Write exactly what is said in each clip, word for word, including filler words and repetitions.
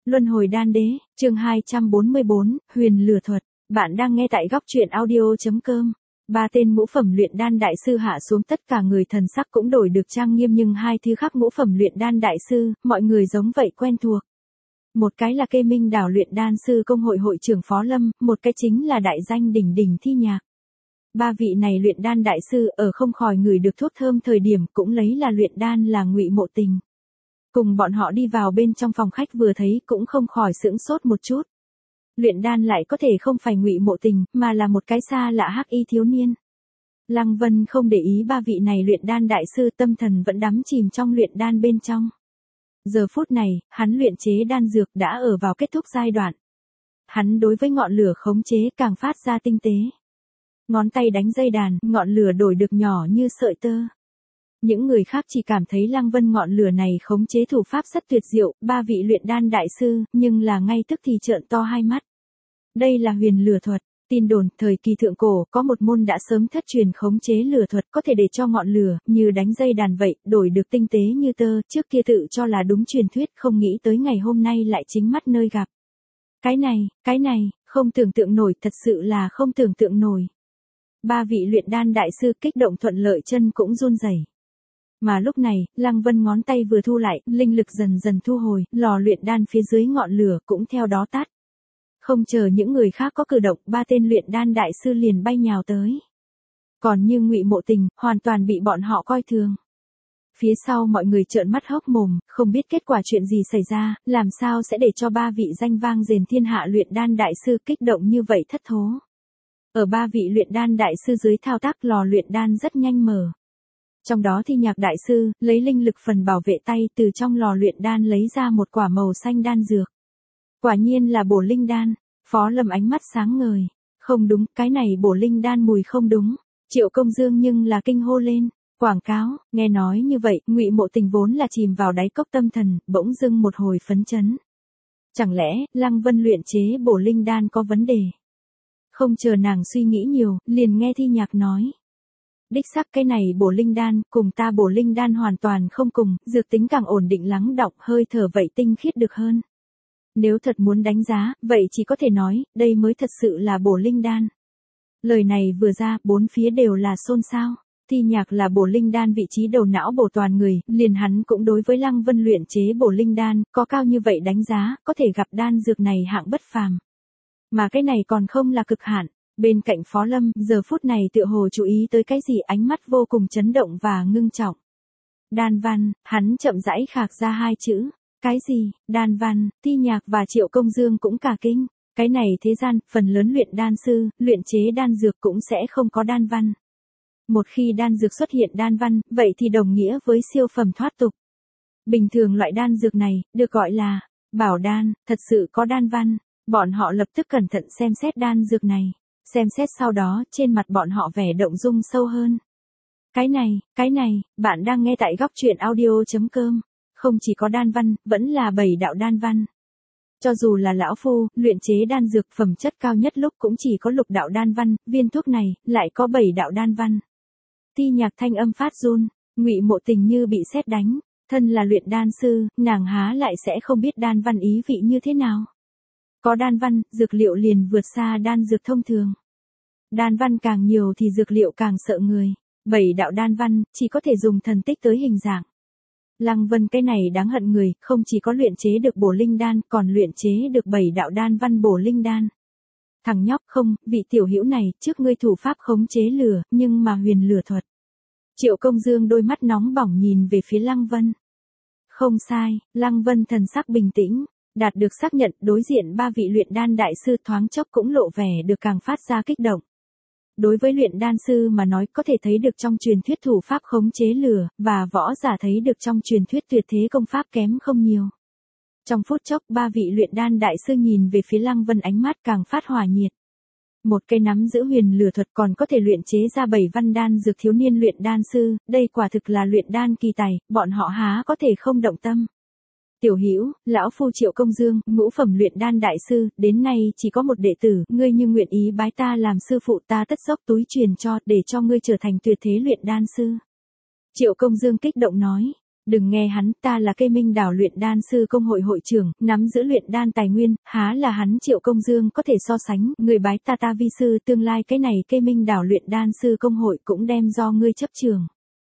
Luân hồi đan đế, chương hai trăm bốn mươi bốn, huyền lửa thuật. Bạn đang nghe tại góc truyện audio chấm com. Ba tên ngũ phẩm luyện đan đại sư hạ xuống, tất cả người thần sắc cũng đổi được trang nghiêm, nhưng hai thứ khác ngũ phẩm luyện đan đại sư, mọi người giống vậy quen thuộc. Một cái là Kê Minh Đảo luyện đan sư công hội hội trưởng Phó Lâm, một cái chính là đại danh đỉnh đỉnh Thi Nhạc. Ba vị này luyện đan đại sư ở không khỏi ngửi được thuốc thơm thời điểm cũng lấy là luyện đan là Ngụy Mộ Tình. Cùng bọn họ đi vào bên trong phòng khách vừa thấy cũng không khỏi sững sốt một chút. Luyện đan lại có thể không phải Ngụy Mộ Tình, mà là một cái xa lạ hắc y thiếu niên. Lăng Vân không để ý ba vị này luyện đan đại sư, tâm thần vẫn đắm chìm trong luyện đan bên trong. Giờ phút này, hắn luyện chế đan dược đã ở vào kết thúc giai đoạn. Hắn đối với ngọn lửa khống chế càng phát ra tinh tế. Ngón tay đánh dây đàn, ngọn lửa đổi được nhỏ như sợi tơ. Những người khác chỉ cảm thấy Lăng Vân ngọn lửa này khống chế thủ pháp rất tuyệt diệu, ba vị luyện đan đại sư, nhưng là ngay tức thì trợn to hai mắt. Đây là huyền lửa thuật. Tin đồn, thời kỳ thượng cổ, có một môn đã sớm thất truyền khống chế lửa thuật, có thể để cho ngọn lửa, như đánh dây đàn vậy, đổi được tinh tế như tơ, trước kia tự cho là đúng truyền thuyết, không nghĩ tới ngày hôm nay lại chính mắt nơi gặp. Cái này, cái này, không tưởng tượng nổi, thật sự là không tưởng tượng nổi. Ba vị luyện đan đại sư kích động thuận lợi, chân cũng run rẩy. Mà lúc này, Lăng Vân ngón tay vừa thu lại, linh lực dần dần thu hồi, lò luyện đan phía dưới ngọn lửa cũng theo đó tắt. Không chờ những người khác có cử động, ba tên luyện đan đại sư liền bay nhào tới. Còn như Ngụy Mộ Tình, hoàn toàn bị bọn họ coi thường. Phía sau mọi người trợn mắt hốc mồm, không biết kết quả chuyện gì xảy ra, làm sao sẽ để cho ba vị danh vang rền thiên hạ luyện đan đại sư kích động như vậy thất thố. Ở ba vị luyện đan đại sư dưới thao tác, lò luyện đan rất nhanh mở. Trong đó Thi Nhạc đại sư, lấy linh lực phần bảo vệ tay, từ trong lò luyện đan lấy ra một quả màu xanh đan dược. Quả nhiên là bổ linh đan. Phó Lâm ánh mắt sáng ngời. Không đúng, cái này bổ linh đan mùi không đúng. Triệu Công Dương nhưng là kinh hô lên. Quảng cáo, nghe nói như vậy, Ngụy Mộ Tình vốn là chìm vào đáy cốc tâm thần, bỗng dưng một hồi phấn chấn. Chẳng lẽ, Lăng Vân luyện chế bổ linh đan có vấn đề? Không chờ nàng suy nghĩ nhiều, liền nghe Thi Nhạc nói. Đích xác cái này bổ linh đan, cùng ta bổ linh đan hoàn toàn không cùng, dược tính càng ổn định lắng đọng, hơi thở vậy tinh khiết được hơn. Nếu thật muốn đánh giá, vậy chỉ có thể nói, đây mới thật sự là bổ linh đan. Lời này vừa ra, bốn phía đều là xôn xao. Thi Nhạc là bổ linh đan vị trí đầu não bổ toàn người, liền hắn cũng đối với Lăng Vân luyện chế bổ linh đan, có cao như vậy đánh giá, có thể gặp đan dược này hạng bất phàm. Mà cái này còn không là cực hạn. Bên cạnh Phó Lâm, giờ phút này tựa hồ chú ý tới cái gì, ánh mắt vô cùng chấn động và ngưng trọng. Đan văn, hắn chậm rãi khạc ra hai chữ. Cái gì, đan văn? Thi Nhạc và Triệu Công Dương cũng cả kinh. Cái này thế gian, phần lớn luyện đan sư, luyện chế đan dược cũng sẽ không có đan văn. Một khi đan dược xuất hiện đan văn, vậy thì đồng nghĩa với siêu phẩm thoát tục. Bình thường loại đan dược này, được gọi là bảo đan, thật sự có đan văn. Bọn họ lập tức cẩn thận xem xét đan dược này. Xem xét sau đó, trên mặt bọn họ vẻ động dung sâu hơn. Cái này, cái này, bạn đang nghe tại góc truyện audio chấm com. Không chỉ có đan văn, vẫn là bảy đạo đan văn. Cho dù là lão phu, luyện chế đan dược phẩm chất cao nhất lúc cũng chỉ có lục đạo đan văn, viên thuốc này, lại có bảy đạo đan văn. Thi Nhạc thanh âm phát run, Ngụy Mộ Tình như bị sét đánh, thân là luyện đan sư, nàng há lại sẽ không biết đan văn ý vị như thế nào. Có đan văn, dược liệu liền vượt xa đan dược thông thường. Đan văn càng nhiều thì dược liệu càng sợ người. Bảy đạo đan văn, chỉ có thể dùng thần tích tới hình dạng. Lăng Vân cái này đáng hận người, không chỉ có luyện chế được bổ linh đan, còn luyện chế được bảy đạo đan văn bổ linh đan. Thằng nhóc không, vị tiểu hữu này, trước ngươi thủ pháp khống chế lửa, nhưng mà huyền lửa thuật. Triệu Công Dương đôi mắt nóng bỏng nhìn về phía Lăng Vân. Không sai, Lăng Vân thần sắc bình tĩnh. Đạt được xác nhận, đối diện ba vị luyện đan đại sư thoáng chốc cũng lộ vẻ được càng phát ra kích động. Đối với luyện đan sư mà nói, có thể thấy được trong truyền thuyết thủ pháp khống chế lửa, và võ giả thấy được trong truyền thuyết tuyệt thế công pháp kém không nhiều. Trong phút chốc, ba vị luyện đan đại sư nhìn về phía Lăng Vân, ánh mắt càng phát hỏa nhiệt. Một cây nắm giữ huyền lửa thuật còn có thể luyện chế ra bảy văn đan dược thiếu niên luyện đan sư, đây quả thực là luyện đan kỳ tài, bọn họ há có thể không động tâm. Tiểu hữu, lão phu Triệu Công Dương, ngũ phẩm luyện đan đại sư, đến nay chỉ có một đệ tử, ngươi như nguyện ý bái ta làm sư phụ, ta tất dốc túi truyền cho, để cho ngươi trở thành tuyệt thế luyện đan sư. Triệu Công Dương kích động nói, đừng nghe hắn, ta là Kê Minh Đảo luyện đan sư công hội hội trưởng, nắm giữ luyện đan tài nguyên, há là hắn Triệu Công Dương có thể so sánh, người bái ta ta vi sư, tương lai cái này Kê Minh Đảo luyện đan sư công hội cũng đem do ngươi chấp trường.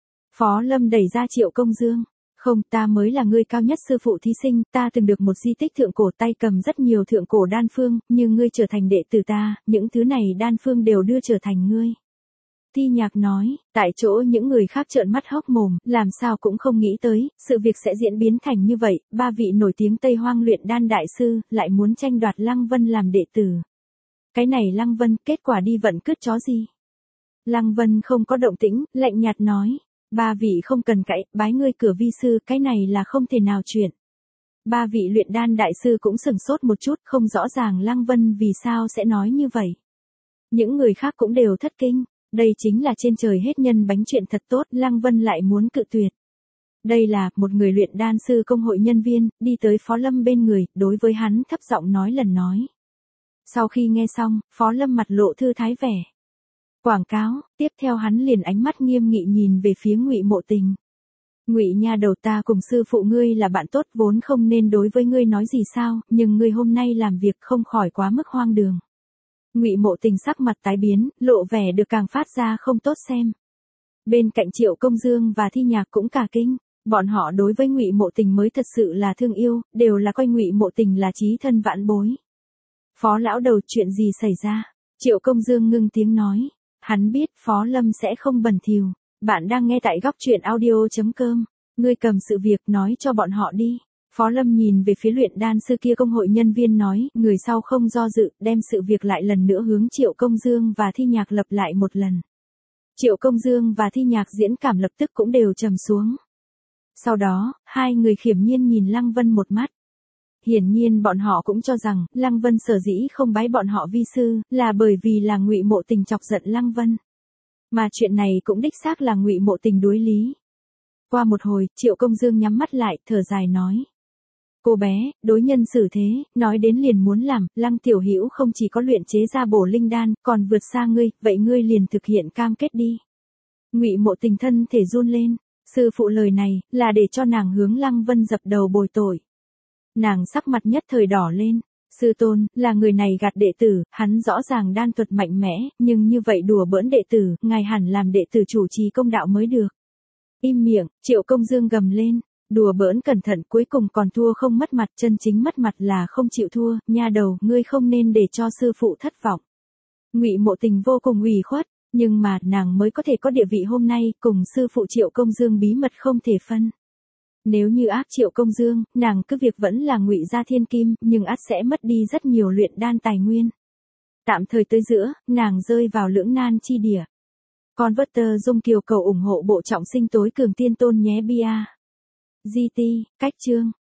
Phó Lâm đẩy ra Triệu Công Dương. Không, ta mới là ngươi cao nhất sư phụ thí sinh, ta từng được một di tích thượng cổ, tay cầm rất nhiều thượng cổ đan phương, nhưng ngươi trở thành đệ tử ta, những thứ này đan phương đều đưa trở thành ngươi. Thi Nhạc nói, tại chỗ những người khác trợn mắt hốc mồm, làm sao cũng không nghĩ tới, sự việc sẽ diễn biến thành như vậy, ba vị nổi tiếng Tây Hoang luyện đan đại sư, lại muốn tranh đoạt Lăng Vân làm đệ tử. Cái này Lăng Vân, kết quả đi vận cứt chó gì? Lăng Vân không có động tĩnh, lạnh nhạt nói. Ba vị không cần cãi, bái ngươi cửa vi sư, cái này là không thể nào chuyện. Ba vị luyện đan đại sư cũng sửng sốt một chút, không rõ ràng Lăng Vân vì sao sẽ nói như vậy. Những người khác cũng đều thất kinh, đây chính là trên trời hết nhân bánh chuyện thật tốt, Lăng Vân lại muốn cự tuyệt. Đây là một người luyện đan sư công hội nhân viên, đi tới Phó Lâm bên người, đối với hắn thấp giọng nói lần nói. Sau khi nghe xong, Phó Lâm mặt lộ thư thái vẻ. Quảng cáo, tiếp theo hắn liền ánh mắt nghiêm nghị nhìn về phía Ngụy Mộ Tình. Ngụy nha đầu, ta cùng sư phụ ngươi là bạn tốt, vốn không nên đối với ngươi nói gì sao, nhưng ngươi hôm nay làm việc không khỏi quá mức hoang đường. Ngụy Mộ Tình sắc mặt tái biến, lộ vẻ được càng phát ra không tốt xem. Bên cạnh Triệu Công Dương và Thi Nhạc cũng cả kinh, bọn họ đối với Ngụy Mộ Tình mới thật sự là thương yêu, đều là coi Ngụy Mộ Tình là chí thân vãn bối. Phó lão đầu, chuyện gì xảy ra? Triệu Công Dương ngưng tiếng nói. Hắn biết Phó Lâm sẽ không bẩn thỉu. Bạn đang nghe tại góc truyện audio chấm com. Ngươi cầm sự việc nói cho bọn họ đi. Phó Lâm nhìn về phía luyện đan sư kia công hội nhân viên nói, người sau không do dự, đem sự việc lại lần nữa hướng Triệu Công Dương và Thi Nhạc lặp lại một lần. Triệu Công Dương và Thi Nhạc diễn cảm lập tức cũng đều trầm xuống. Sau đó, hai người khiểm nhiên nhìn Lăng Vân một mắt. Hiển nhiên bọn họ cũng cho rằng, Lăng Vân sở dĩ không bái bọn họ vi sư, là bởi vì là Ngụy Mộ Tình chọc giận Lăng Vân. Mà chuyện này cũng đích xác là Ngụy Mộ Tình đối lý. Qua một hồi, Triệu Công Dương nhắm mắt lại, thở dài nói. Cô bé, đối nhân xử thế, nói đến liền muốn làm, Lăng tiểu hữu không chỉ có luyện chế ra bổ linh đan, còn vượt xa ngươi, vậy ngươi liền thực hiện cam kết đi. Ngụy Mộ Tình thân thể run lên, sư phụ lời này, là để cho nàng hướng Lăng Vân dập đầu bồi tội. Nàng sắc mặt nhất thời đỏ lên. Sư tôn, là người này gạt đệ tử, hắn rõ ràng đan thuật mạnh mẽ, nhưng như vậy đùa bỡn đệ tử, ngài hẳn làm đệ tử chủ trì công đạo mới được. Im miệng, Triệu Công Dương gầm lên, đùa bỡn cẩn thận, cuối cùng còn thua không mất mặt, chân chính mất mặt là không chịu thua, nha đầu, ngươi không nên để cho sư phụ thất vọng. Ngụy Mộ Tình vô cùng ủy khuất, nhưng mà nàng mới có thể có địa vị hôm nay, cùng sư phụ Triệu Công Dương bí mật không thể phân. Nếu như áp Triệu Công Dương, nàng cứ việc vẫn là Ngụy gia thiên kim, nhưng ắt sẽ mất đi rất nhiều luyện đan tài nguyên. Tạm thời tới giữa, nàng rơi vào lưỡng nan chi địa. Converter Dung Kiều cầu ủng hộ bộ trọng sinh tối cường tiên tôn nhé bia. giê tê, cách chương.